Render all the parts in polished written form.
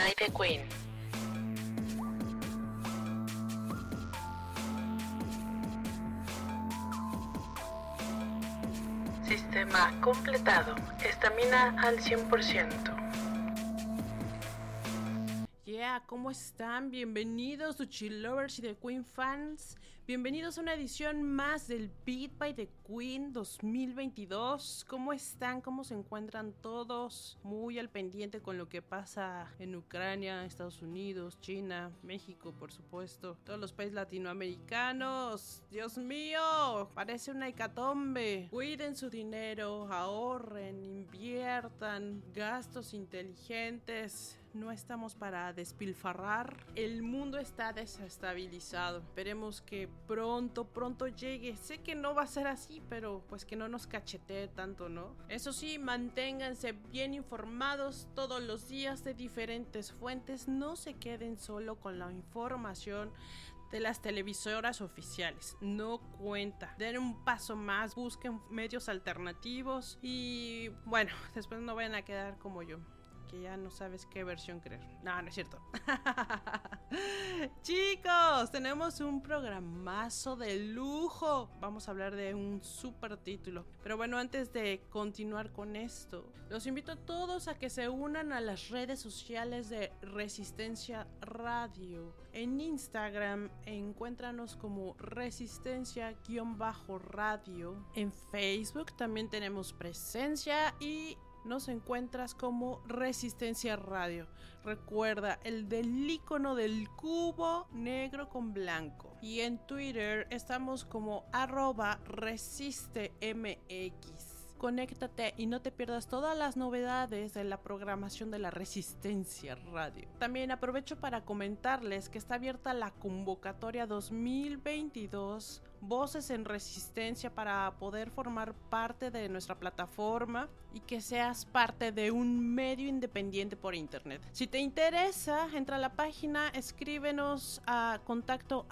by the Queen. Sistema completado. Estamina al 100%. ¿Cómo están? Bienvenidos, Duchi Lovers y The Queen fans. Bienvenidos a una edición más del Beat by The Queen 2022. ¿Cómo están? ¿Cómo se encuentran todos? Muy al pendiente con lo que pasa en Ucrania, Estados Unidos, China, México, por supuesto. Todos los países latinoamericanos. Dios mío, parece una hecatombe. Cuiden su dinero, ahorren, inviertan, gastos inteligentes. No estamos para despilfarrar. El mundo está desestabilizado. Esperemos que pronto llegue. Sé que no va a ser así, pero pues que no nos cachetee tanto, ¿no? Eso sí, manténganse bien informados todos los días de diferentes fuentes. No se queden solo con la información de las televisoras oficiales. No cuenta. Den un paso más. Busquen medios alternativos. Y bueno, después no vayan a quedar como yo, que ya no sabes qué versión creer. No es cierto. Chicos, tenemos un programazo de lujo. Vamos a hablar de un super título. Pero bueno, antes de continuar con esto, los invito a todos a que se unan a las redes sociales de Resistencia Radio. En Instagram encuéntranos como Resistencia-radio. En Facebook también tenemos presencia y nos encuentras como Resistencia Radio. Recuerda, el del icono del cubo negro con blanco. Y en Twitter estamos como @resistemx. Conéctate y no te pierdas todas las novedades de la programación de la Resistencia Radio. También aprovecho para comentarles que está abierta la convocatoria 2022 Voces en Resistencia para poder formar parte de nuestra plataforma y que seas parte de un medio independiente por internet. Si te interesa, entra a la página, escríbenos a contacto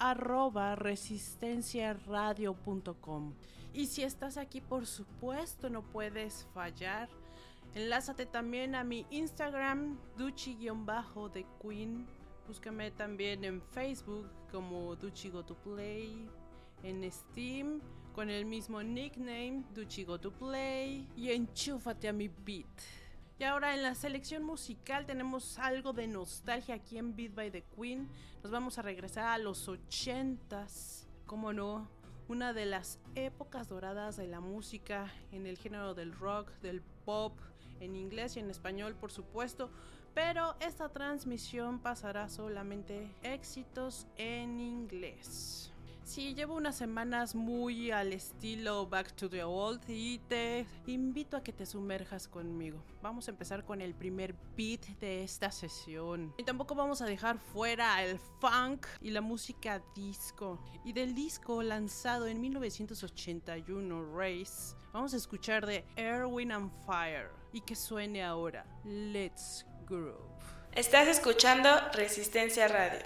@resistenciaradio.com. Y si estás aquí, por supuesto, no puedes fallar. Enlázate también a mi Instagram, Duchi-The Queen. Búscame también en Facebook como Duchi Go To Play. En Steam con el mismo nickname, Duchi Go To Play. Y enchúfate a mi beat. Y ahora en la selección musical tenemos algo de nostalgia aquí en Beat by The Queen. Nos vamos a regresar a los 80s. ¿Cómo no? Una de las épocas doradas de la música en el género del rock, del pop, en inglés y en español, por supuesto. Pero esta transmisión pasará solamente éxitos en inglés. Sí, llevo unas semanas muy al estilo Back to the Old y te invito a que te sumerjas conmigo. Vamos a empezar con el primer beat de esta sesión. Y tampoco vamos a dejar fuera el funk y la música disco. Y del disco lanzado en 1981, Race, vamos a escuchar de Earth, Wind and Fire. Y que suene ahora, Let's Groove. Estás escuchando Resistencia Radio.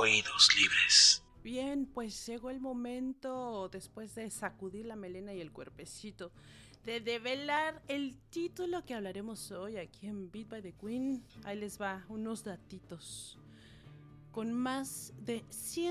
Oídos libres. Bien, pues llegó el momento, después de sacudir la melena y el cuerpecito, de develar el título que hablaremos hoy aquí en Beat by the Queen. Ahí les va unos datitos. Con más de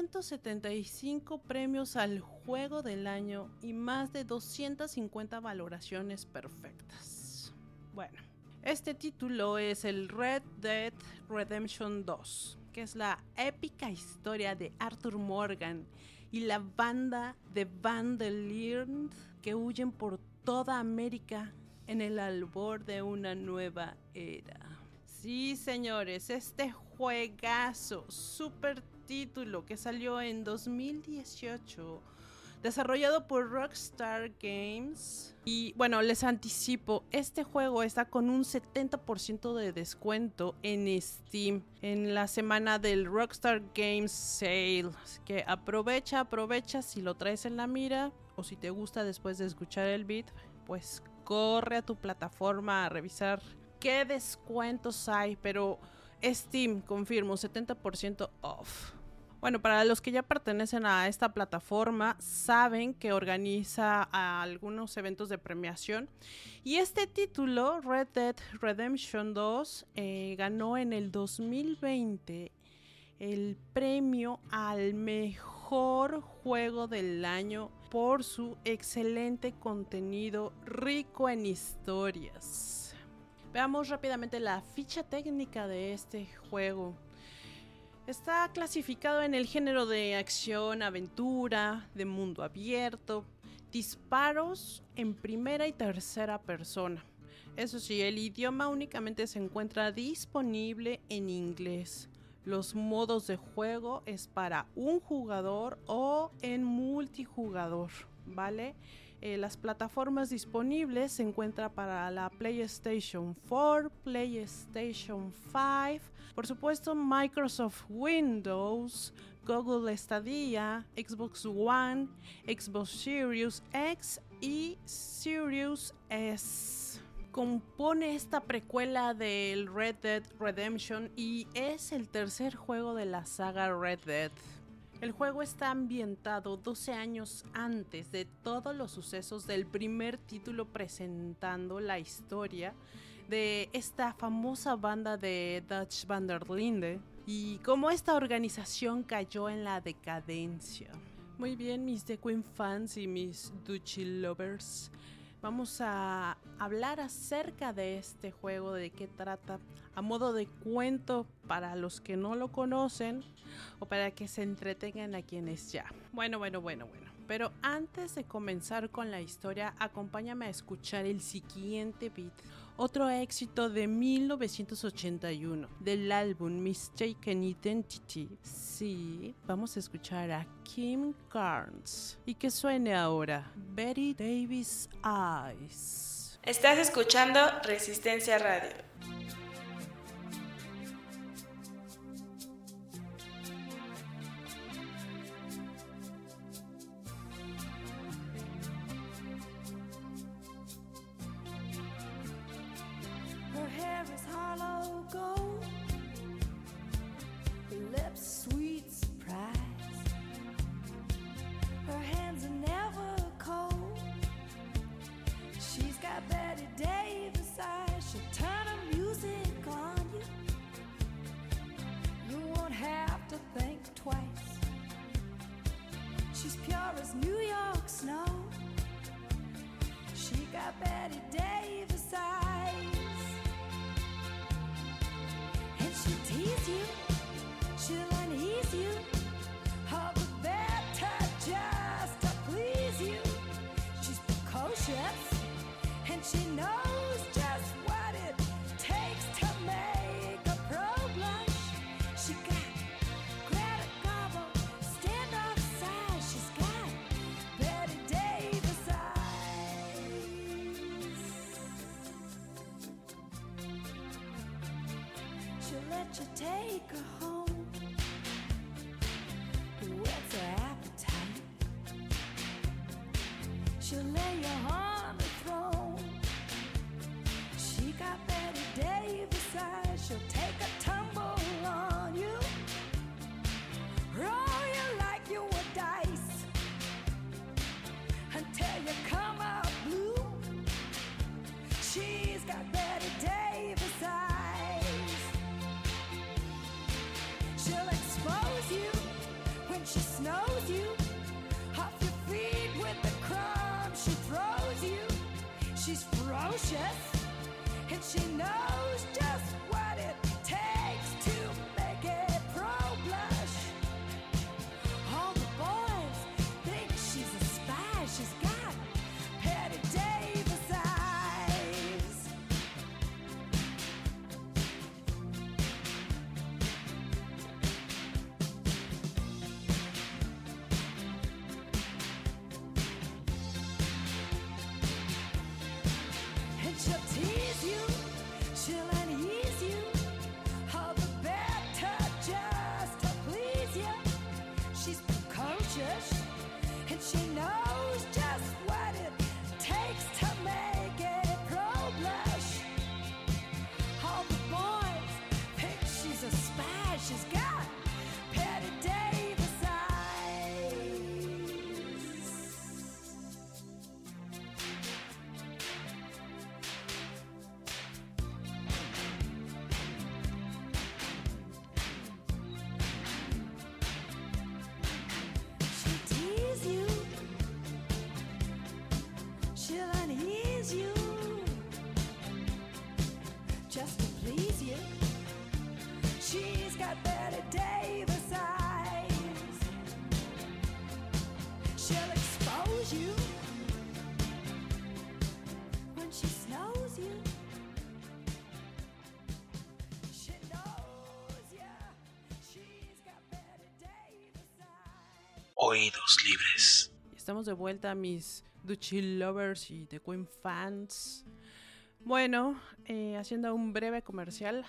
175 premios al juego del año y más de 250 valoraciones perfectas. Bueno, este título es el Red Dead Redemption 2, que es la épica historia de Arthur Morgan y la banda de Van der Leer que huyen por toda América en el albor de una nueva era. Sí, señores, este juegazo, super título que salió en 2018, desarrollado por Rockstar Games. Y bueno, les anticipo, este juego está con un 70% de descuento en Steam en la semana del Rockstar Games Sale. Así que aprovecha si lo traes en la mira, o si te gusta después de escuchar el beat, pues corre a tu plataforma a revisar qué descuentos hay. Pero Steam, confirmo, 70% off. Bueno, para los que ya pertenecen a esta plataforma, saben que organiza algunos eventos de premiación. Y este título, Red Dead Redemption 2, ganó en el 2020 el premio al mejor juego del año por su excelente contenido rico en historias. Veamos rápidamente la ficha técnica de este juego. Está clasificado en el género de acción, aventura, de mundo abierto, disparos en primera y tercera persona. Eso sí, el idioma únicamente se encuentra disponible en inglés. Los modos de juego es para un jugador o en multijugador, ¿vale? Las plataformas disponibles se encuentran para la PlayStation 4, PlayStation 5, por supuesto Microsoft Windows, Google Stadia, Xbox One, Xbox Series X y Series S. Compone esta precuela del Red Dead Redemption y es el tercer juego de la saga Red Dead. El juego está ambientado 12 años antes de todos los sucesos del primer título, presentando la historia de esta famosa banda de Dutch Van der Linde y cómo esta organización cayó en la decadencia. Muy bien, mis The Queen fans y mis Duchy lovers, vamos a hablar acerca de este juego, de qué trata, a modo de cuento para los que no lo conocen o para que se entretengan a quienes ya. Bueno. Pero antes de comenzar con la historia, acompáñame a escuchar el siguiente beat. Otro éxito de 1981 del álbum Mistaken Identity. Sí, vamos a escuchar a Kim Carnes. Y que suene ahora Betty Davis Eyes. Estás escuchando Resistencia Radio. Her hair is hollow gold, lips sweet surprise. Her hands are never cold. She's got Betty Davis eyes. She'll turn her music on you. You won't have to think twice. She's pure as New York snow. She got Betty Davis eyes. And she'll tease you, she'll unease you, all the better just to please you. She's precocious, and she knows just what it takes to make a pro blush. She got Greta Garbo, standoff size. She's got Betty Davis eyes. She'll let you take her home. What's her appetite? She'll lay you on the throne. She got Betty Davis eyes. She'll take a tumble on you. snows you off your feet with the crumbs she throws you. She's ferocious, and she knows just what it takes to make a pro blush. All the boys think she's a spy. She's got Patty Davis eyes. And she'll tease you, she'll unease you, all the better just to please you. She's precocious, and she knows just what it takes to make a pro blush. All the boys think she's a spy. She's got Patty Davis eyes. She'll tease you, she'll unease you, just to please you. She's got Betty Davis eyes. She'll expose you when she snows you. She knows ya. She's got Betty Davis eyes. Oídos libres. Estamos de vuelta, mis Duchi lovers y The Queen fans. Bueno, haciendo un breve comercial,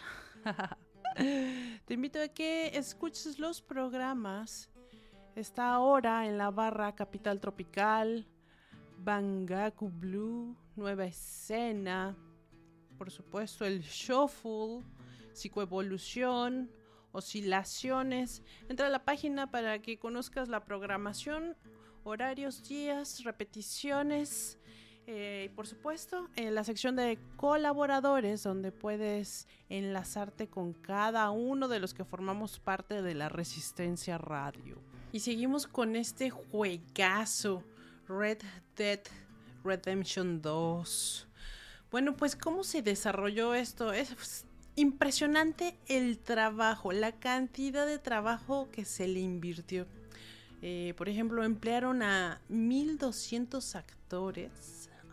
te invito a que escuches los programas. Está ahora en la barra Capital Tropical, Bangaku Blue, Nueva Escena, por supuesto el Shuffle, Psicoevolución, Oscilaciones. Entra a la página para que conozcas la programación, horarios, días, repeticiones. Y por supuesto, en la sección de colaboradores, donde puedes enlazarte con cada uno de los que formamos parte de la Resistencia Radio. Y seguimos con este juegazo, Red Dead Redemption 2. Bueno, pues ¿cómo se desarrolló esto? Es impresionante el trabajo, la cantidad de trabajo que se le invirtió. Por ejemplo, emplearon a 1,200 actores.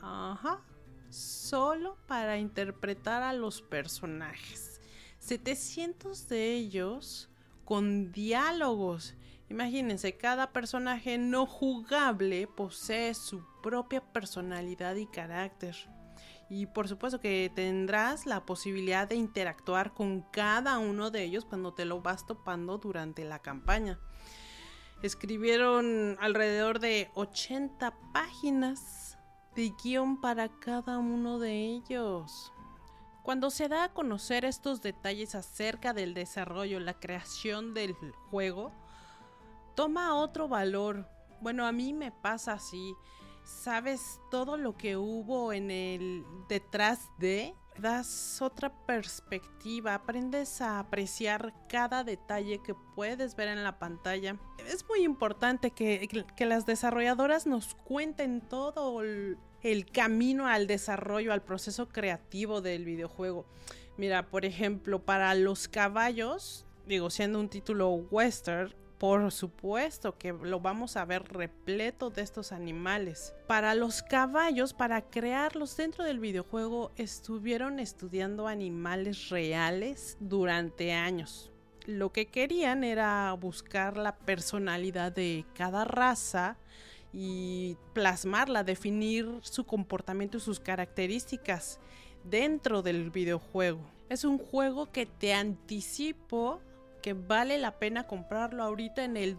Solo para interpretar a los personajes. 700 de ellos con diálogos. Imagínense, cada personaje no jugable posee su propia personalidad y carácter. Y por supuesto que tendrás la posibilidad de interactuar con cada uno de ellos cuando te lo vas topando durante la campaña. Escribieron alrededor de 80 páginas de guión para cada uno de ellos. Cuando se da a conocer estos detalles acerca del desarrollo, la creación del juego, toma otro valor. Bueno, a mí me pasa así. Sabes todo lo que hubo en el detrás de, das otra perspectiva, aprendes a apreciar cada detalle que puedes ver en la pantalla. Es muy importante que las desarrolladoras nos cuenten todo el camino al desarrollo, al proceso creativo del videojuego. Mira, por ejemplo, para los caballos, siendo un título western, por supuesto que lo vamos a ver repleto de estos animales. Para los caballos, para crearlos dentro del videojuego, estuvieron estudiando animales reales durante años. Lo que querían era buscar la personalidad de cada raza y plasmarla, definir su comportamiento y sus características dentro del videojuego. Es un juego que te anticipo que vale la pena comprarlo ahorita en el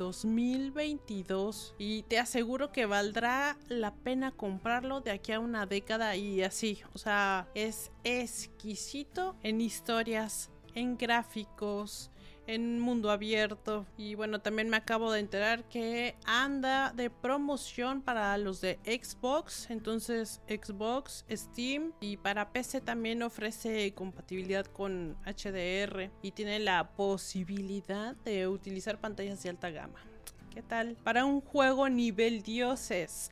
2022 y te aseguro que valdrá la pena comprarlo de aquí a una década y así. O sea, es exquisito en historias, en gráficos, en mundo abierto. Y bueno, también me acabo de enterar que anda de promoción para los de Xbox. Entonces Xbox, Steam y para PC también ofrece compatibilidad con HDR y tiene la posibilidad de utilizar pantallas de alta gama. ¿Qué tal? Para un juego nivel dioses.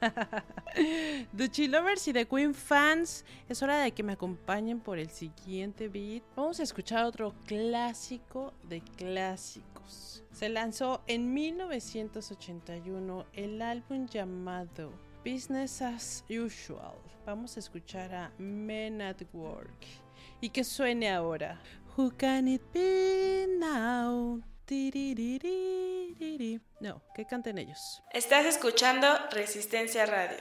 Duchi Lovers y The Queen fans, es hora de que me acompañen por el siguiente beat. Vamos a escuchar otro clásico de clásicos. Se lanzó en 1981 el álbum llamado Business as Usual. Vamos a escuchar a Men at Work. Y que suene ahora. Who can it be now? No, que canten ellos. Estás escuchando Resistencia Radio.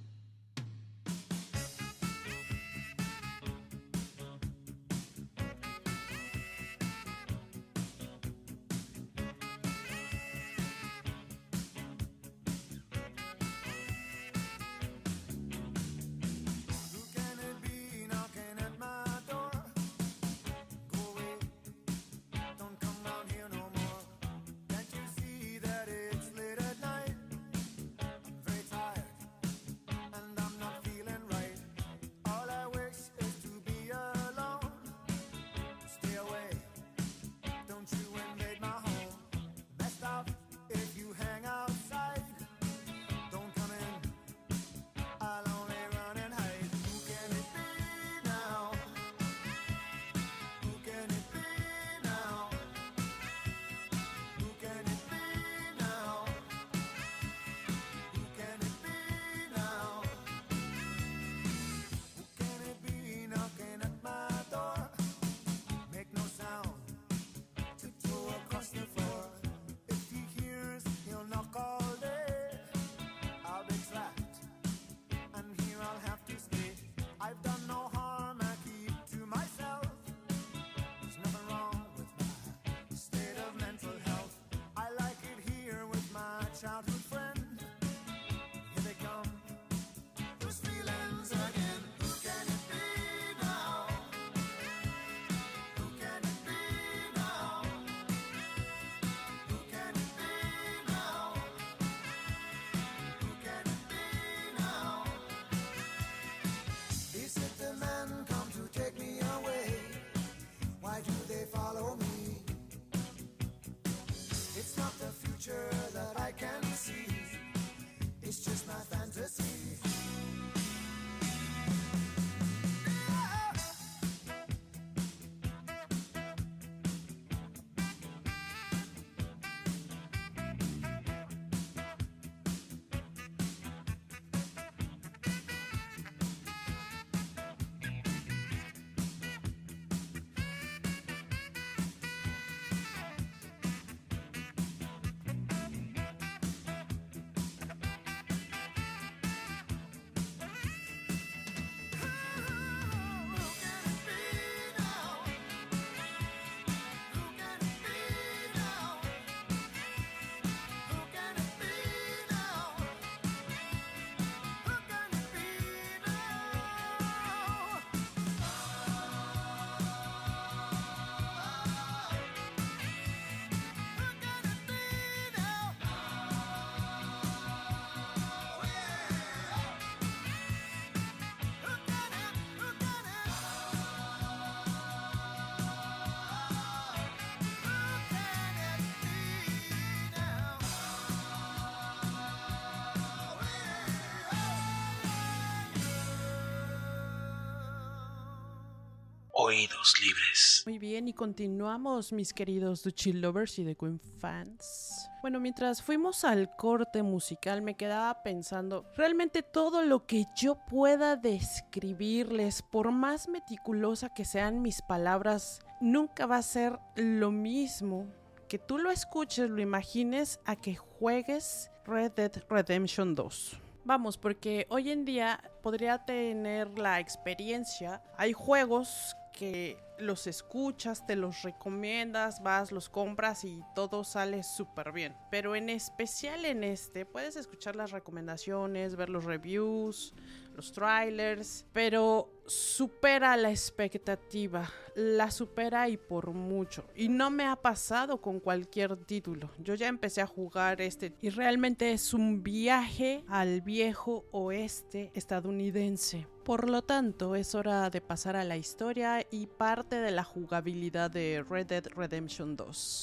Oídos libres. Muy bien, y continuamos, mis queridos Duchi Lovers y The Queen fans. Bueno, mientras fuimos al corte musical me quedaba pensando, realmente todo lo que yo pueda describirles, por más meticulosa que sean mis palabras, nunca va a ser lo mismo que tú lo escuches, lo imagines, a que juegues Red Dead Redemption 2. Vamos, porque hoy en día podría tener la experiencia. Hay juegos que los escuchas, te los recomiendas, vas, los compras y todo sale súper bien. Pero en especial en este, puedes escuchar las recomendaciones, ver los reviews, los trailers, pero supera la expectativa, la supera y por mucho. Y no me ha pasado con cualquier título. Yo ya empecé a jugar este y realmente es un viaje al viejo oeste estadounidense. Por lo tanto, es hora de pasar a la historia y parte de la jugabilidad de Red Dead Redemption 2.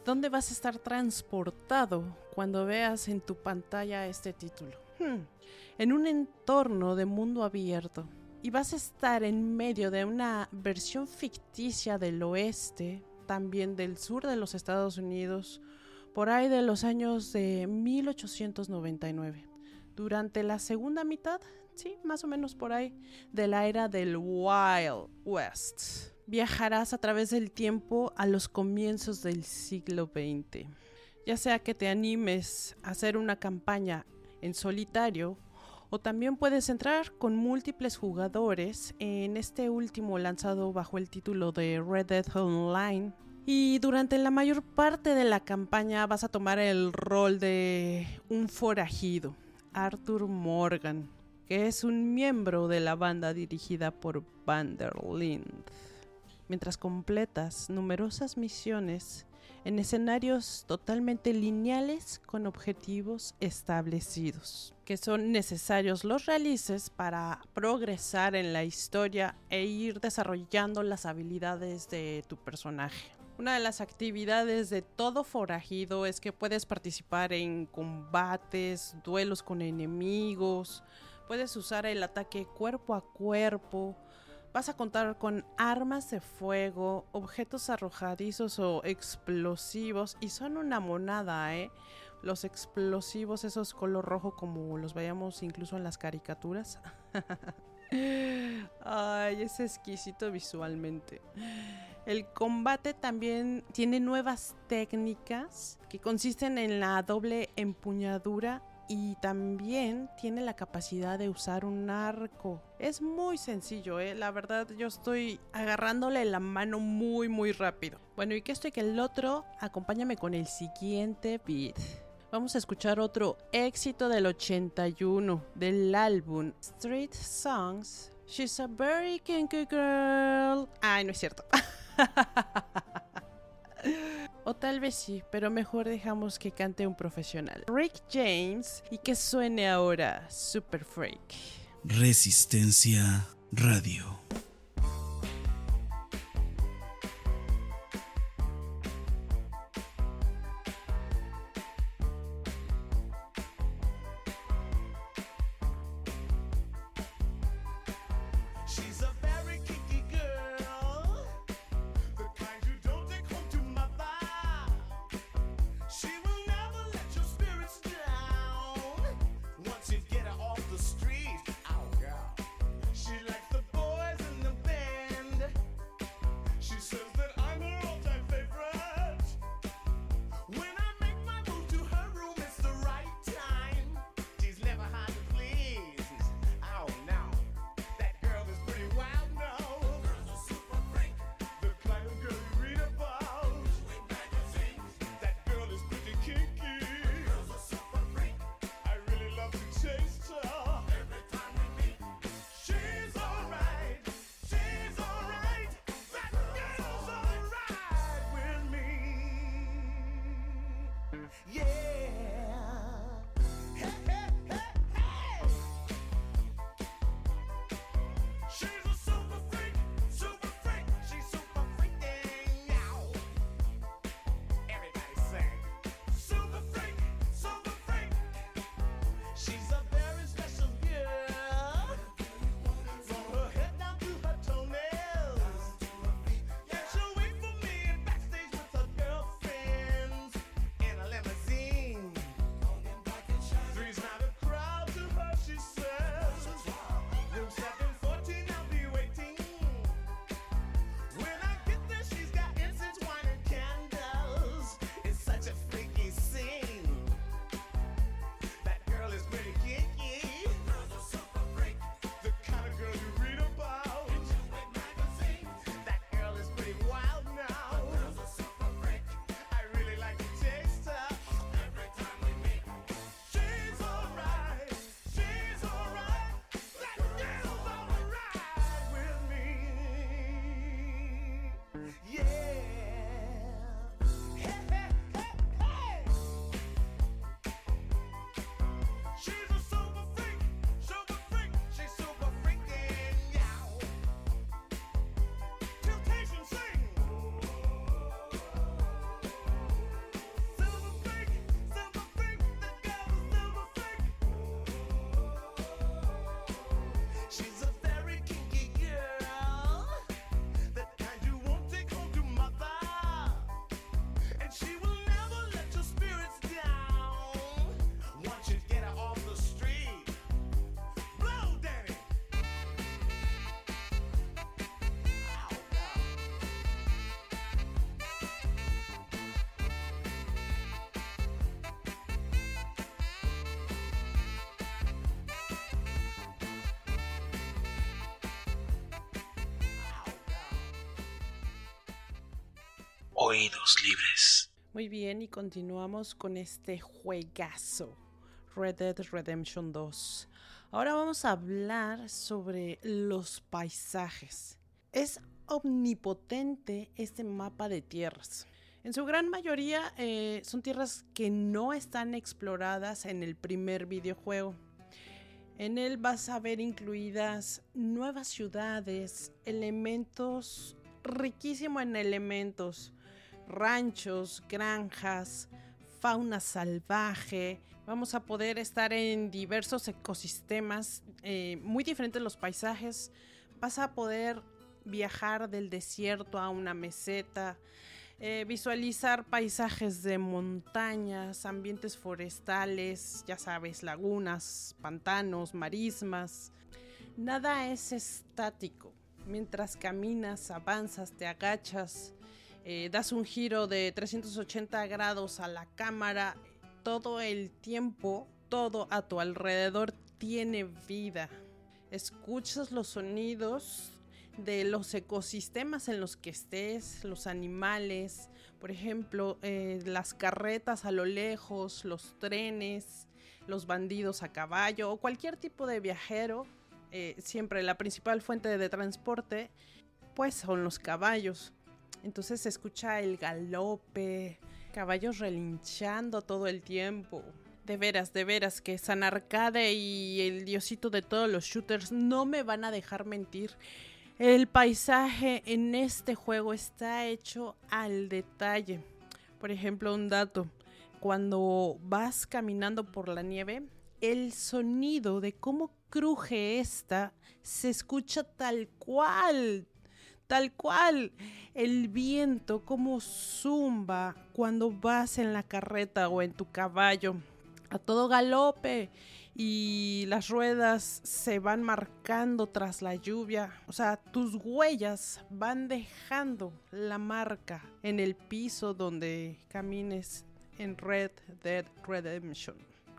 ¿Dónde vas a estar transportado cuando veas en tu pantalla este título? En un entorno de mundo abierto. Y vas a estar en medio de una versión ficticia del oeste, también del sur de los Estados Unidos, por ahí de los años de 1899. Durante la segunda mitad, sí, más o menos por ahí, de la era del Wild West. Viajarás a través del tiempo a los comienzos del siglo XX. Ya sea que te animes a hacer una campaña en solitario, o también puedes entrar con múltiples jugadores en este último lanzado bajo el título de Red Dead Online. Y durante la mayor parte de la campaña vas a tomar el rol de un forajido, Arthur Morgan, que es un miembro de la banda dirigida por Van der Linde. Mientras completas numerosas misiones en escenarios totalmente lineales con objetivos establecidos, que son necesarios los realices para progresar en la historia e ir desarrollando las habilidades de tu personaje. Una de las actividades de todo forajido es que puedes participar en combates, duelos con enemigos, puedes usar el ataque cuerpo a cuerpo. Vas a contar con armas de fuego, objetos arrojadizos o explosivos, y son una monada, Los explosivos, esos color rojo como los veíamos incluso en las caricaturas. Ay, es exquisito visualmente. El combate también tiene nuevas técnicas que consisten en la doble empuñadura. Y también tiene la capacidad de usar un arco. Es muy sencillo, la verdad yo estoy agarrándole la mano muy rápido. Bueno, y que esto y que el otro, acompáñame con el siguiente beat. Vamos a escuchar otro éxito del 81 del álbum Street Songs. She's a very kinky girl. Ay, no es cierto. O tal vez sí, pero mejor dejamos que cante un profesional. Rick James, y que suene ahora Super Freak. Resistencia Radio. Once you get her off the street, oh girl, she likes the boys Oídos libres. Muy bien, y continuamos con este juegazo, Red Dead Redemption 2. Ahora vamos a hablar sobre los paisajes. Es omnipotente este mapa de tierras. En su gran mayoría son tierras que no están exploradas en el primer videojuego. En él vas a ver incluidas nuevas ciudades, elementos, riquísimo en elementos, ranchos, granjas, fauna salvaje. Vamos a poder estar en diversos ecosistemas, muy diferentes los paisajes. Vas a poder viajar del desierto a una meseta, visualizar paisajes de montañas, ambientes forestales, ya sabes, lagunas, pantanos, marismas. Nada es estático. Mientras caminas, avanzas, te agachas, das un giro de 380 grados a la cámara, todo el tiempo, todo a tu alrededor tiene vida. Escuchas los sonidos de los ecosistemas en los que estés, los animales, por ejemplo, las carretas a lo lejos, los trenes, los bandidos a caballo o cualquier tipo de viajero. Siempre la principal fuente de transporte pues son los caballos. Entonces se escucha el galope, caballos relinchando todo el tiempo. De veras que San Arcade y el diosito de todos los shooters no me van a dejar mentir. El paisaje en este juego está hecho al detalle. Por ejemplo, un dato: cuando vas caminando por la nieve, el sonido de cómo cruje esta se escucha tal cual. El viento, cómo zumba cuando vas en la carreta o en tu caballo a todo galope. Y las ruedas se van marcando tras la lluvia. O sea, tus huellas van dejando la marca en el piso donde camines en Red Dead Redemption.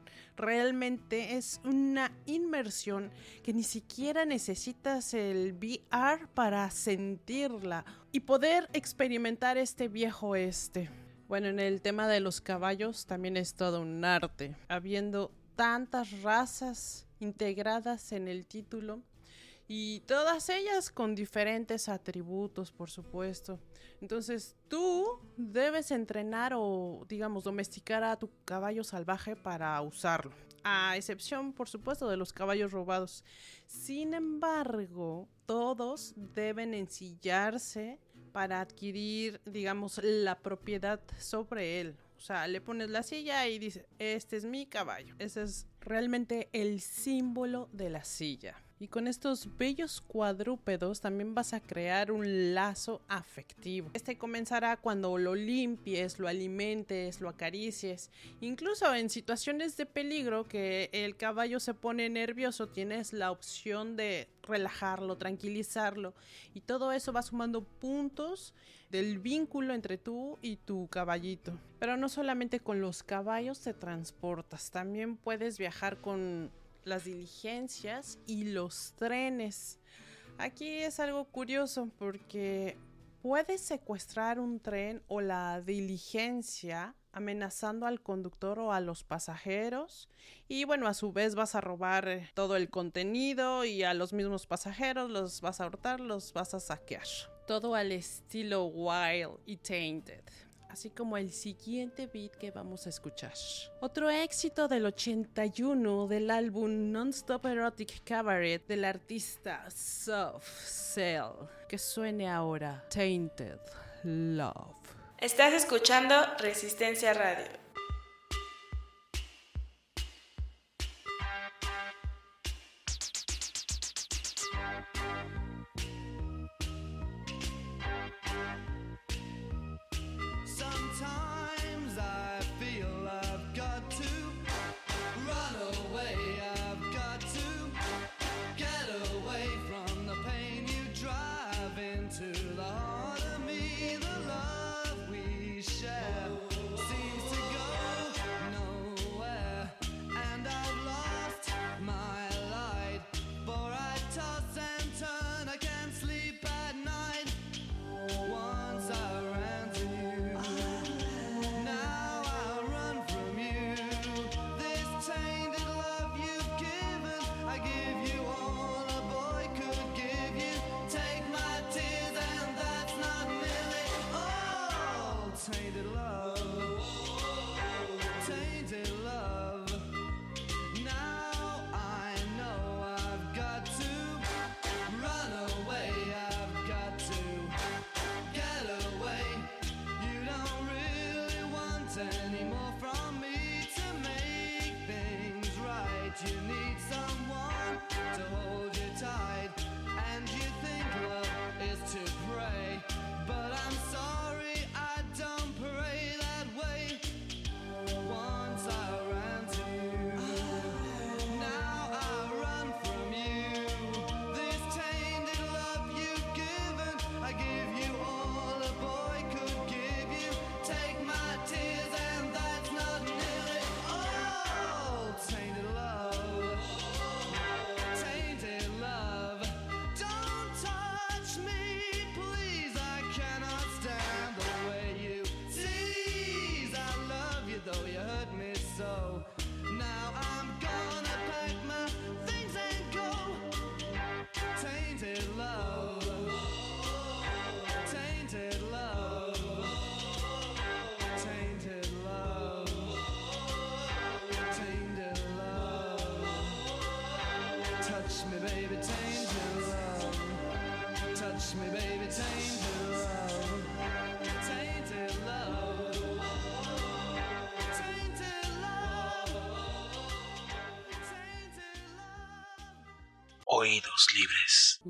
Realmente es una inmersión que ni siquiera necesitas el VR para sentirla y poder experimentar este viejo oeste. Bueno, en el tema de los caballos también es todo un arte, habiendo tantas razas integradas en el título y todas ellas con diferentes atributos, por supuesto. Entonces tú debes entrenar o, digamos, domesticar a tu caballo salvaje para usarlo, a excepción, por supuesto, de los caballos robados. Sin embargo, todos deben ensillarse para adquirir, digamos, la propiedad sobre él. O sea, le pones la silla y dices, este es mi caballo. Ese es realmente el símbolo de la silla. Y con estos bellos cuadrúpedos también vas a crear un lazo afectivo. Este comenzará cuando lo limpies, lo alimentes, lo acaricies. Incluso en situaciones de peligro que el caballo se pone nervioso, tienes la opción de relajarlo, tranquilizarlo. Y todo eso va sumando puntos del vínculo entre tú y tu caballito. Pero no solamente con los caballos te transportas, también puedes viajar con las diligencias y los trenes. Aquí es algo curioso porque puedes secuestrar un tren o la diligencia amenazando al conductor o a los pasajeros, y bueno, a su vez vas a robar todo el contenido y a los mismos pasajeros los vas a hurtar, los vas a saquear. Todo al estilo Wild y Tainted, así como el siguiente beat que vamos a escuchar. Otro éxito del 81 del álbum Non-Stop Erotic Cabaret del artista Soft Cell. Que suene ahora, Tainted Love. Estás escuchando Resistencia Radio. Sometimes I feel I've got to run away, I've got to get away from the pain you drive into the heart of me. The love we share seems to go nowhere, and I've lost my light, for I toss and turn, I can't sleep at night. Once I ran to you, anymore from me to make things right. You need someone to hold you tight, and you think love is to pray, but I'm sorry, I don't pray that way. Once I ran to you, now I run from you. This tainted love you've given, I give you all a boy could give you. Take my tears and that's not nearly all. Tainted love, tainted love. Don't touch me, please, I cannot stand the way you tease. I love you though you hurt me so. Now I'm gonna pack my things and go. Tainted love, tainted love, tainted love, tainted love. Touch me, baby, tainted love. Touch me, baby, tainted love. Tainted love. Tainted love. Tainted love. Oídos libres.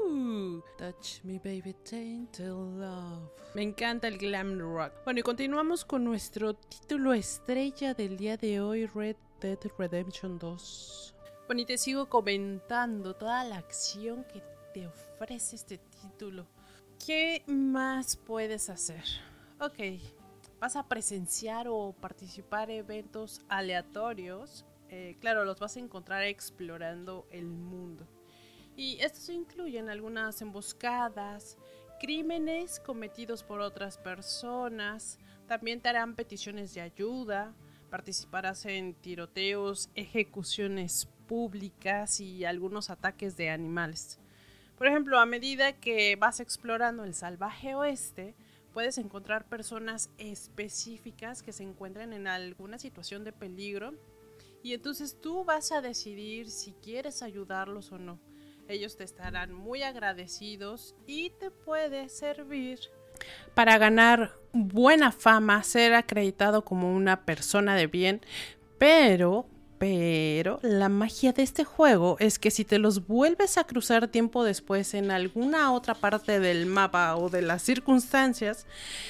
Touch me baby, tainted love. Me encanta el glam rock. Bueno, y continuamos con nuestro título estrella del día de hoy, Red Dead Redemption 2. Bueno, y te sigo comentando toda la acción que te ofrece este título. ¿Qué más puedes hacer? Ok, vas a presenciar o participar en eventos aleatorios. Claro, los vas a encontrar explorando el mundo. Y estos incluyen algunas emboscadas, crímenes cometidos por otras personas. También te harán peticiones de ayuda. Participarás en tiroteos, ejecuciones públicas y algunos ataques de animales. Por ejemplo, a medida que vas explorando el salvaje oeste, puedes encontrar personas específicas que se encuentren en alguna situación de peligro. Y entonces tú vas a decidir si quieres ayudarlos o no. Ellos te estarán muy agradecidos y te puede servir para ganar buena fama, ser acreditado como una persona de bien. Pero la magia de este juego es que si te los vuelves a cruzar tiempo después en alguna otra parte del mapa o de las circunstancias,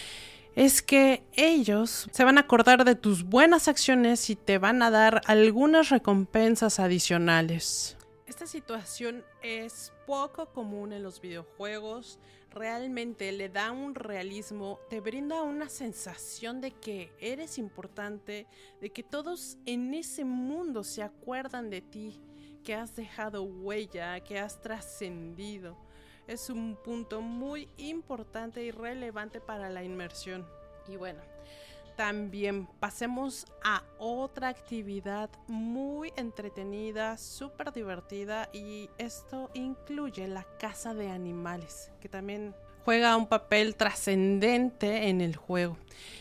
es que ellos se van a acordar de tus buenas acciones y te van a dar algunas recompensas adicionales. Esta situación es poco común en los videojuegos. Realmente le da un realismo, te brinda una sensación de que eres importante, de que todos en ese mundo se acuerdan de ti, que has dejado huella, que has trascendido. Es un punto muy importante y relevante para la inmersión. Y bueno, también pasemos a otra actividad muy entretenida, súper divertida, y esto incluye la caza de animales, que también juega un papel trascendente en el juego.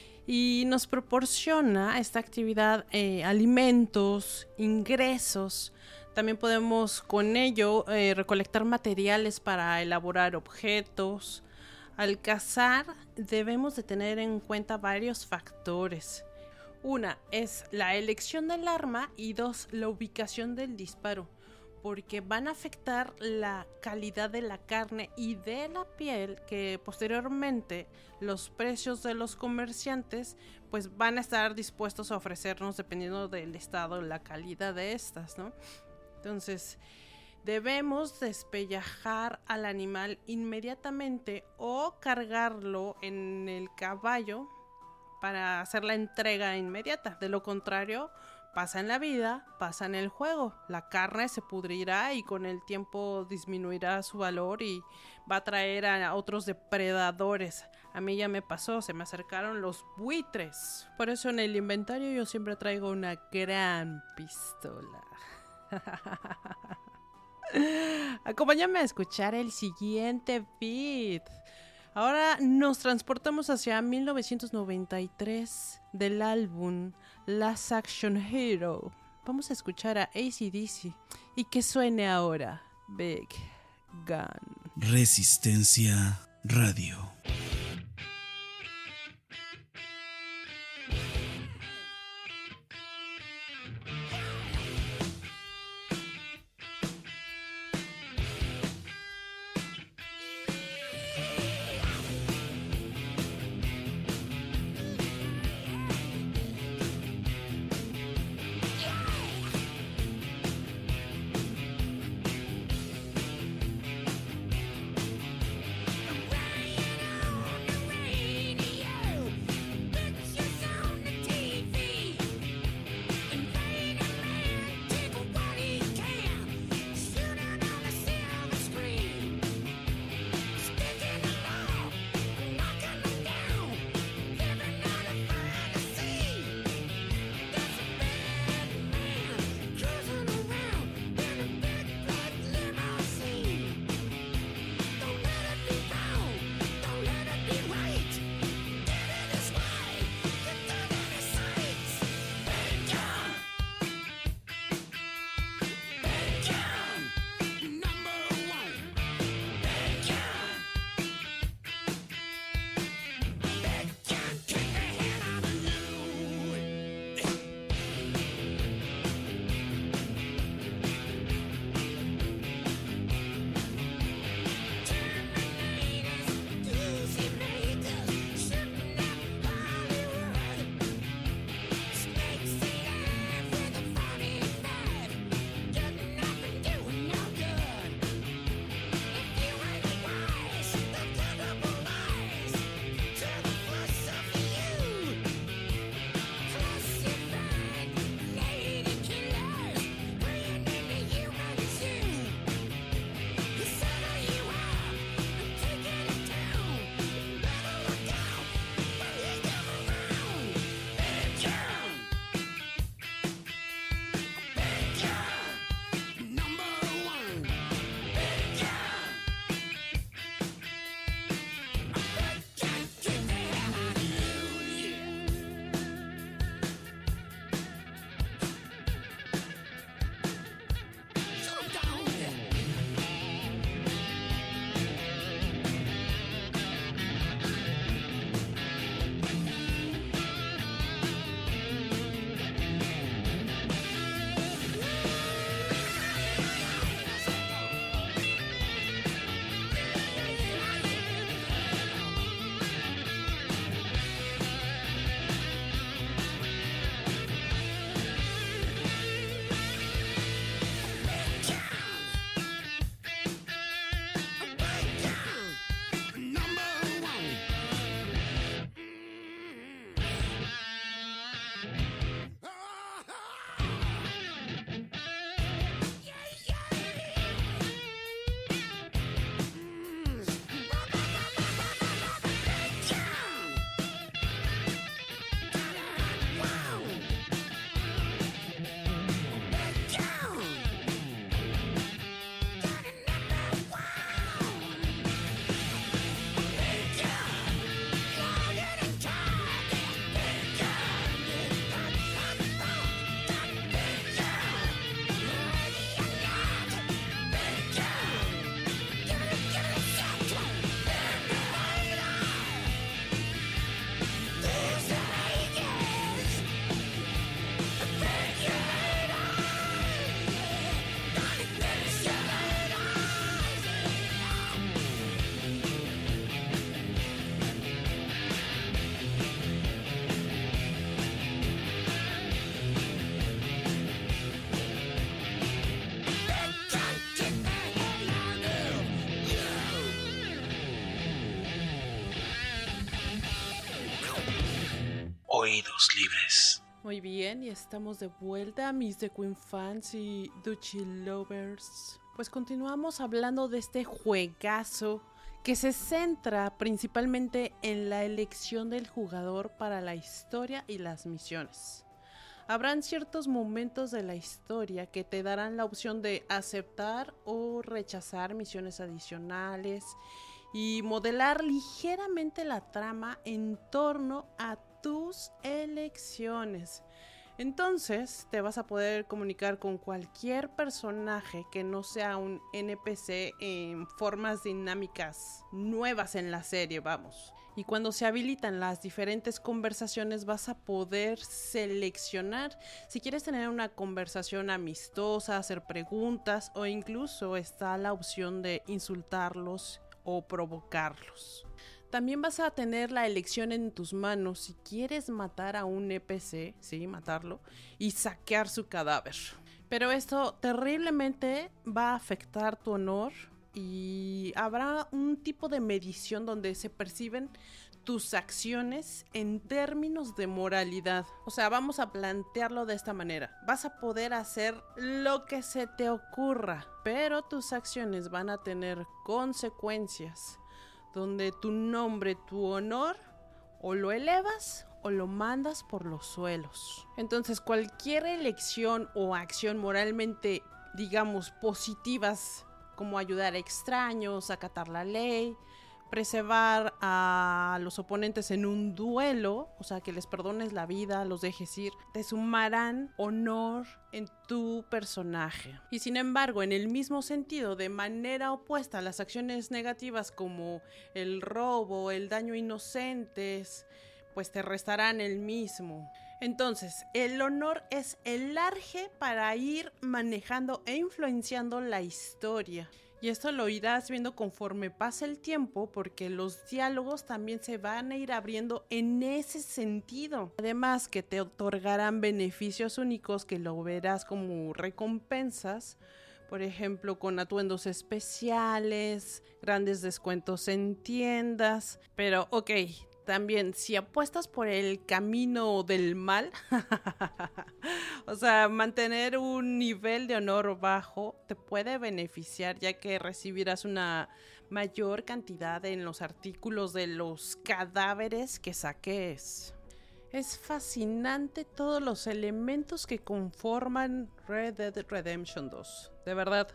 Y nos proporciona esta actividad alimentos, ingresos. También podemos con ello recolectar materiales para elaborar objetos. Al cazar debemos de tener en cuenta varios factores. Una es la elección del arma y dos, la ubicación del disparo, porque van a afectar la calidad de la carne y de la piel, que posteriormente los precios de los comerciantes pues van a estar dispuestos a ofrecernos dependiendo del estado y la calidad de estas, ¿no? Entonces, debemos despellejar al animal inmediatamente o cargarlo en el caballo para hacer la entrega inmediata. De lo contrario, pasa en la vida, pasa en el juego. La carne se pudrirá y con el tiempo disminuirá su valor y va a traer a otros depredadores. A mí ya me pasó, se me acercaron los buitres. Por eso en el inventario yo siempre traigo una gran pistola. Acompáñame a escuchar el siguiente beat. Ahora nos transportamos hacia 1993 del álbum Last Action Hero. Vamos a escuchar a AC/DC y que suene ahora Big Gun. Resistencia Radio. somos libres. Muy bien, y estamos de vuelta, mis The Queen fans y Duchy lovers. Pues continuamos hablando de este juegazo que se centra principalmente en la elección del jugador para la historia y las misiones. Habrán ciertos momentos de la historia que te darán la opción de aceptar o rechazar misiones adicionales y modelar ligeramente la trama en torno a tus elecciones. Entonces te vas a poder comunicar con cualquier personaje que no sea un NPC en formas dinámicas nuevas en la serie, vamos. Y cuando se habilitan las diferentes conversaciones vas a poder seleccionar si quieres tener una conversación amistosa, hacer preguntas o incluso está la opción de insultarlos o provocarlos. También vas a tener la elección en tus manos si quieres matar a un NPC, sí, matarlo, y saquear su cadáver. Pero esto terriblemente va a afectar tu honor y habrá un tipo de medición donde se perciben tus acciones en términos de moralidad. O sea, vamos a plantearlo de esta manera. Vas a poder hacer lo que se te ocurra, pero tus acciones van a tener consecuencias donde tu nombre, tu honor, o lo elevas o lo mandas por los suelos. Entonces, cualquier elección o acción moralmente, digamos, positivas, como ayudar a extraños, acatar la ley, preservar a los oponentes en un duelo, o sea, que les perdones la vida, los dejes ir, te sumarán honor en tu personaje. Y sin embargo, en el mismo sentido, de manera opuesta, las acciones negativas como el robo, el daño a inocentes, pues te restarán el mismo. Entonces, el honor es el arje para ir manejando e influenciando la historia. Y esto lo irás viendo conforme pase el tiempo porque los diálogos también se van a ir abriendo en ese sentido. Además que te otorgarán beneficios únicos que lo verás como recompensas. Por ejemplo, con atuendos especiales, grandes descuentos en tiendas. Pero ok, también si apuestas por el camino del mal, o sea, mantener un nivel de honor bajo te puede beneficiar ya que recibirás una mayor cantidad en los artículos de los cadáveres que saques. Es fascinante todos los elementos que conforman Red Dead Redemption 2, de verdad.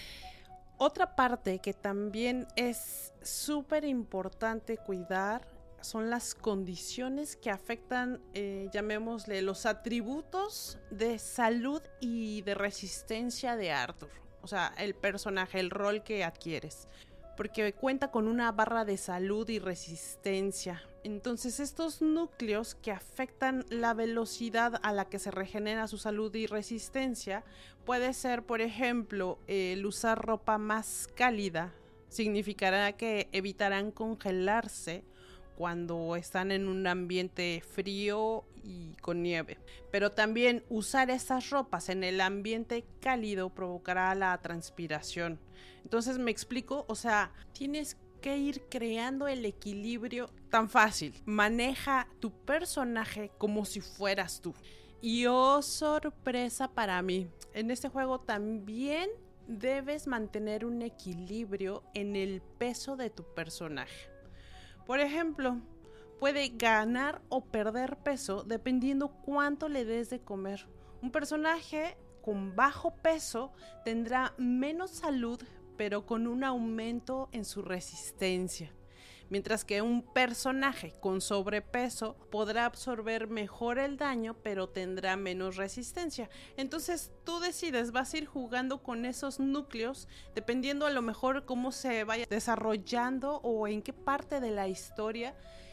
Otra parte que también es súper importante cuidar son las condiciones que afectan, llamémosle, los atributos de salud y de resistencia de Arthur. O sea, el personaje, el rol que adquieres. Porque cuenta con una barra de salud y resistencia. Entonces, estos núcleos que afectan la velocidad a la que se regenera su salud y resistencia, puede ser, por ejemplo, el usar ropa más cálida. Significará que evitarán congelarse cuando están en un ambiente frío y con nieve. Pero también usar esas ropas en el ambiente cálido provocará la transpiración. Entonces, ¿me explico? O sea, tienes que ir creando el equilibrio tan fácil. Maneja tu personaje como si fueras tú. Y oh, sorpresa para mí, en este juego también debes mantener un equilibrio en el peso de tu personaje. Por ejemplo, puede ganar o perder peso dependiendo cuánto le des de comer. Un personaje con bajo peso tendrá menos salud, pero con un aumento en su resistencia. Mientras que un personaje con sobrepeso podrá absorber mejor el daño, pero tendrá menos resistencia. Entonces tú decides, vas a ir jugando con esos núcleos, dependiendo a lo mejor cómo se vaya desarrollando o en qué parte de la historia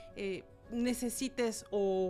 necesites o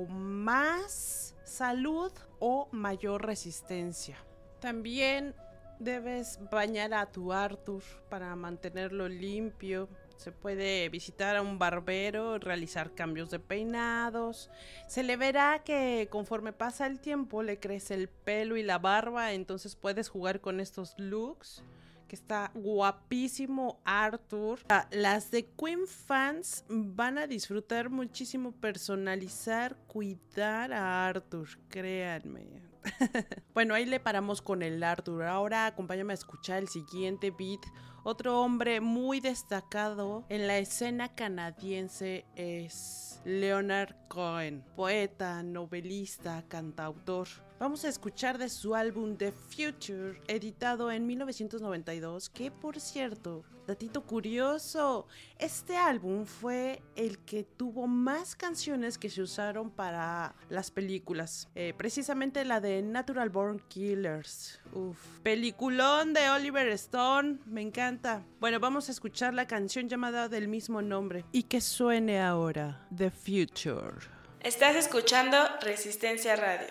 más salud o mayor resistencia. También debes bañar a tu Arthur para mantenerlo limpio. Se puede visitar a un barbero, realizar cambios de peinados. Se le verá que conforme pasa el tiempo le crece el pelo y la barba, entonces puedes jugar con estos looks que está guapísimo Arthur. Las de Queen fans van a disfrutar muchísimo personalizar, cuidar a Arthur, créanme. Bueno, ahí le paramos con el Arthur. Ahora acompáñame a escuchar el siguiente beat. Otro hombre muy destacado en la escena canadiense es Leonard Cohen, poeta, novelista, cantautor. Vamos a escuchar de su álbum The Future, editado en 1992, que por cierto, datito curioso, este álbum fue el que tuvo más canciones que se usaron para las películas, precisamente la de Natural Born Killers. Peliculón de Oliver Stone, me encanta. Bueno, vamos a escuchar la canción llamada del mismo nombre y que suene ahora, The Future. Estás escuchando Resistencia Radio.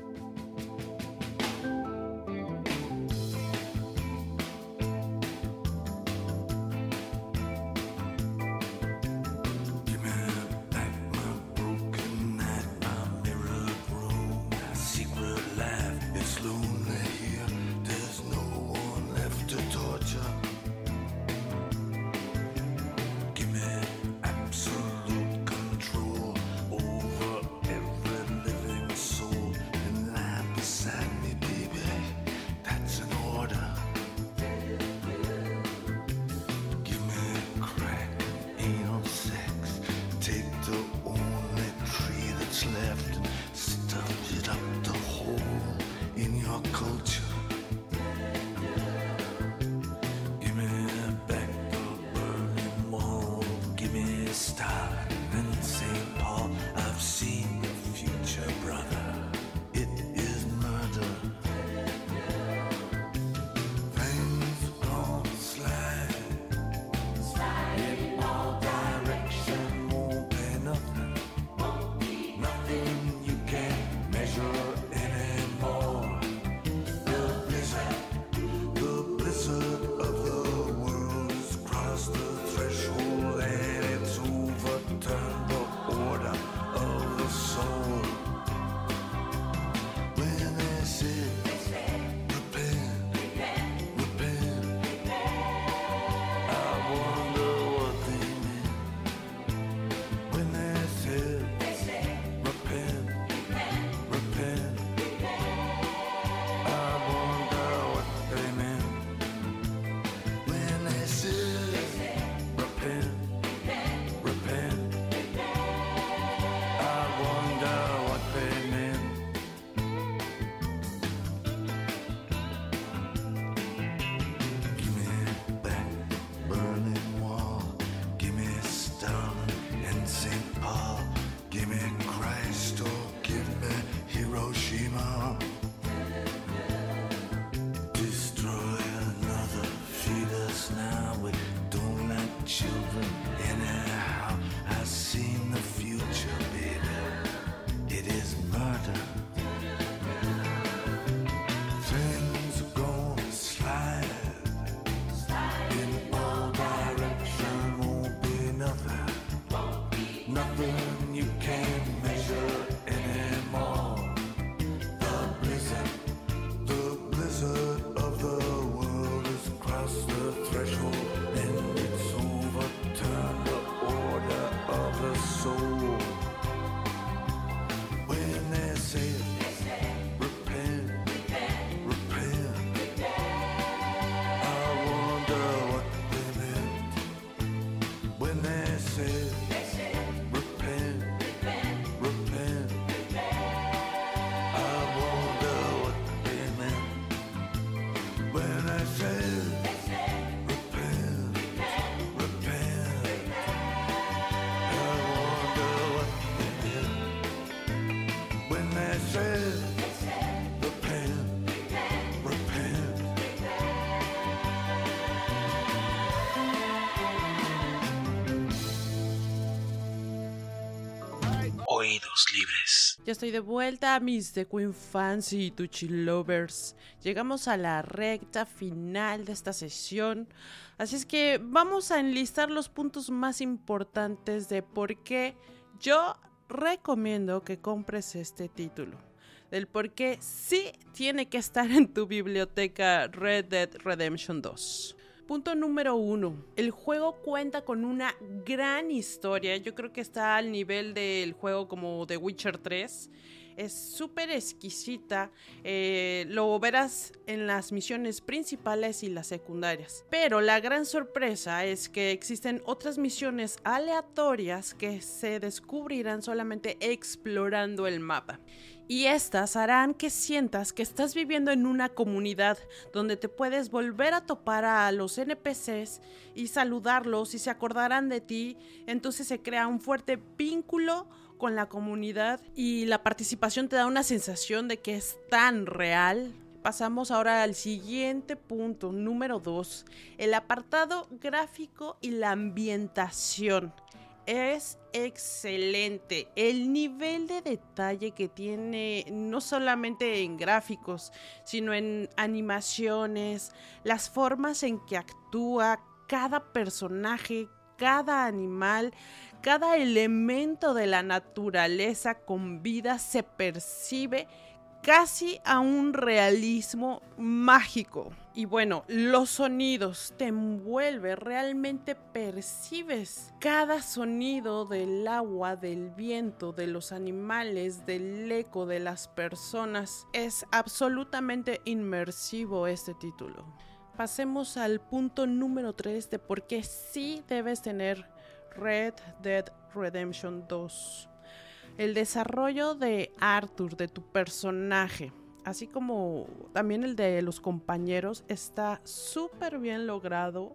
Oídos libres. Ya estoy de vuelta, mis The Queen fans y Tucci lovers. Llegamos a la recta final de esta sesión, así es que vamos a enlistar los puntos más importantes de por qué yo recomiendo que compres este título. del por qué sí tiene que estar en tu biblioteca Red Dead Redemption 2. Punto número 1. El juego cuenta con una gran historia. Yo creo que está al nivel del juego como The Witcher 3. Es súper exquisita. Lo verás en las misiones principales y las secundarias. Pero la gran sorpresa es que existen otras misiones aleatorias que se descubrirán solamente explorando el mapa. Y estas harán que sientas que estás viviendo en una comunidad donde te puedes volver a topar a los NPCs y saludarlos y se acordarán de ti. Entonces se crea un fuerte vínculo con la comunidad y la participación te da una sensación de que es tan real. Pasamos ahora al siguiente punto, número 2. El apartado gráfico y la ambientación. Es excelente. El nivel de detalle que tiene, no solamente en gráficos, sino en animaciones, las formas en que actúa cada personaje, cada animal, cada elemento de la naturaleza con vida se percibe casi a un realismo mágico. Y bueno, los sonidos te envuelve, realmente percibes cada sonido del agua, del viento, de los animales, del eco de las personas. Es absolutamente inmersivo este título. Pasemos al punto número 3 de por qué sí debes tener Red Dead Redemption 2. El desarrollo de Arthur, de tu personaje, así como también el de los compañeros, está súper bien logrado,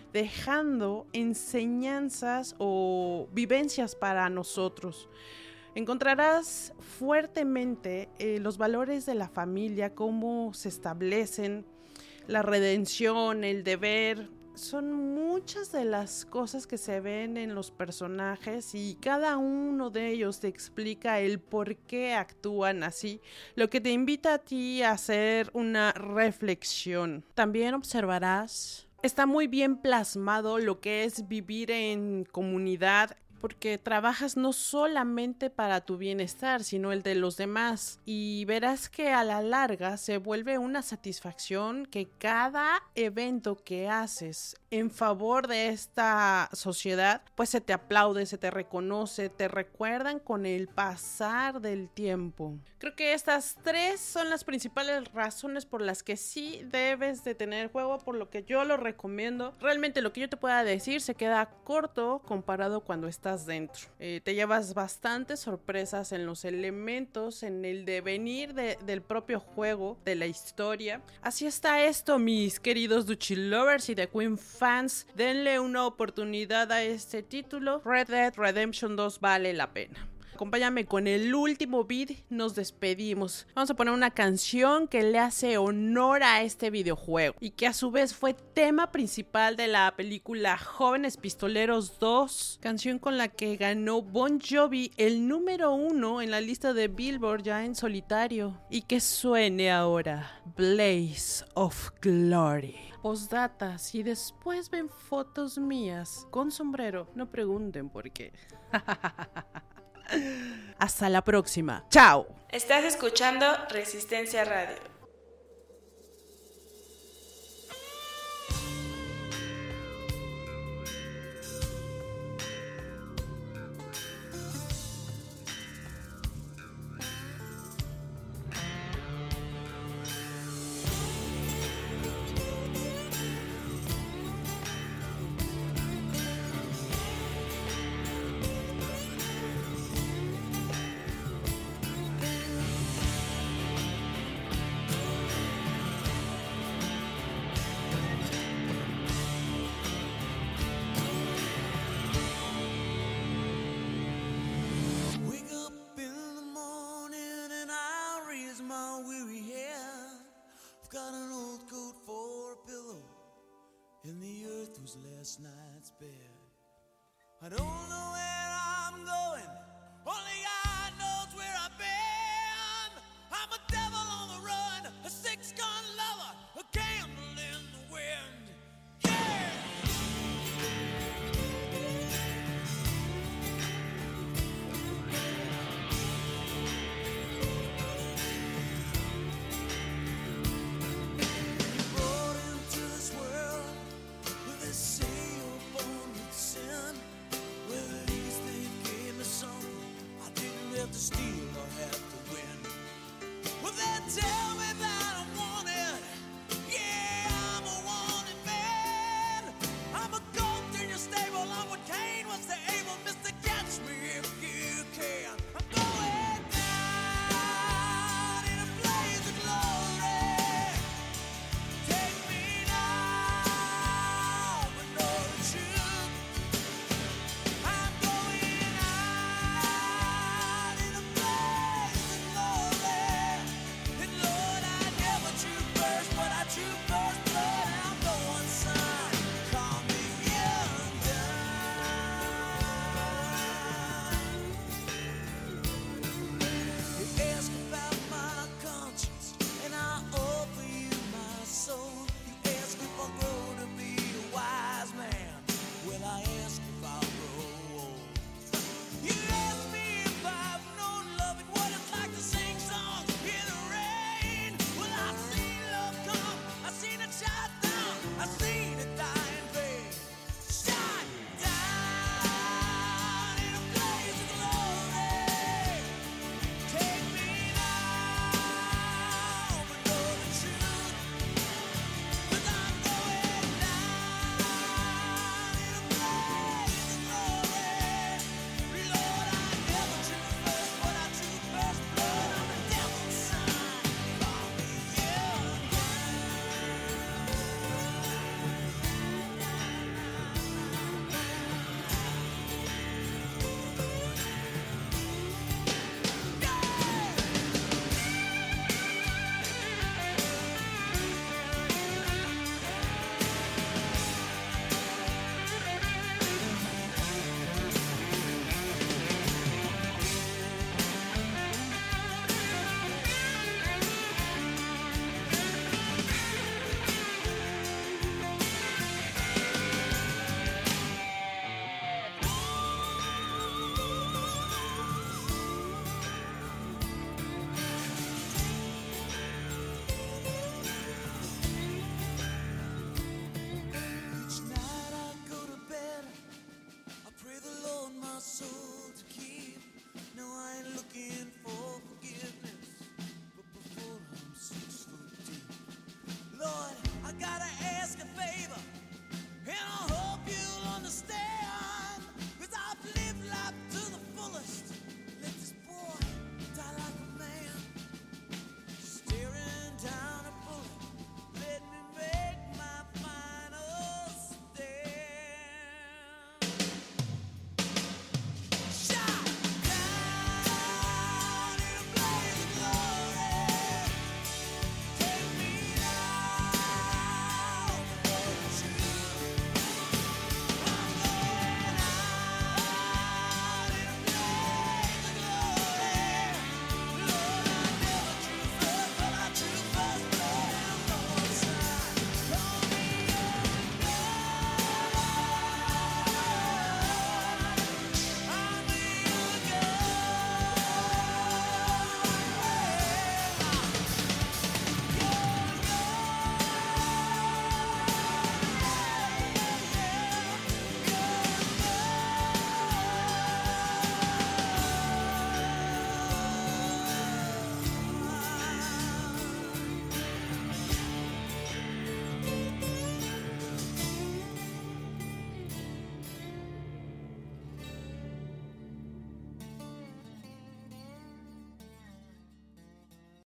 dejando enseñanzas o vivencias para nosotros. Encontrarás fuertemente los valores de la familia, cómo se establecen, la redención, el deber. Son muchas de las cosas que se ven en los personajes y cada uno de ellos te explica el por qué actúan así, lo que te invita a ti a hacer una reflexión. También observarás, está muy bien plasmado lo que es vivir en comunidad, porque trabajas no solamente para tu bienestar, sino el de los demás. Y verás que a la larga se vuelve una satisfacción que cada evento que haces en favor de esta sociedad, pues se te aplaude, se te reconoce, te recuerdan con el pasar del tiempo. Creo que estas 3 son las principales razones por las que sí debes de tener el juego, por lo que yo lo recomiendo. Realmente lo que yo te pueda decir se queda corto comparado cuando estás dentro. Te llevas bastantes sorpresas en los elementos, en el devenir del propio juego, de la historia. Así está esto, mis queridos Duchi Lovers y The Queen fans. Denle una oportunidad a este título. Red Dead Redemption 2 vale la pena. Acompáñame con el último beat, nos despedimos. Vamos a poner una canción que le hace honor a este videojuego y que a su vez fue tema principal de la película Jóvenes Pistoleros 2, canción con la que ganó Bon Jovi el número 1 en la lista de Billboard ya en solitario. Y que suene ahora, Blaze of Glory. Postdata, si después ven fotos mías con sombrero, no pregunten por qué. Hasta la próxima. ¡Chao! Estás escuchando Resistencia Radio. Last night's bed. I don't know where I'm going, only God knows where I've been. I'm a devil on the run, a six-gun lover, a candle in the wind. Yeah!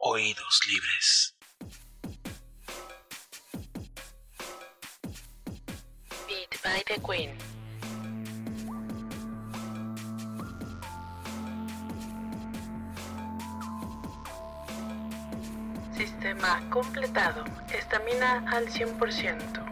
Oídos libres. Beat by the Queen. Sistema completado. Estamina al 100%.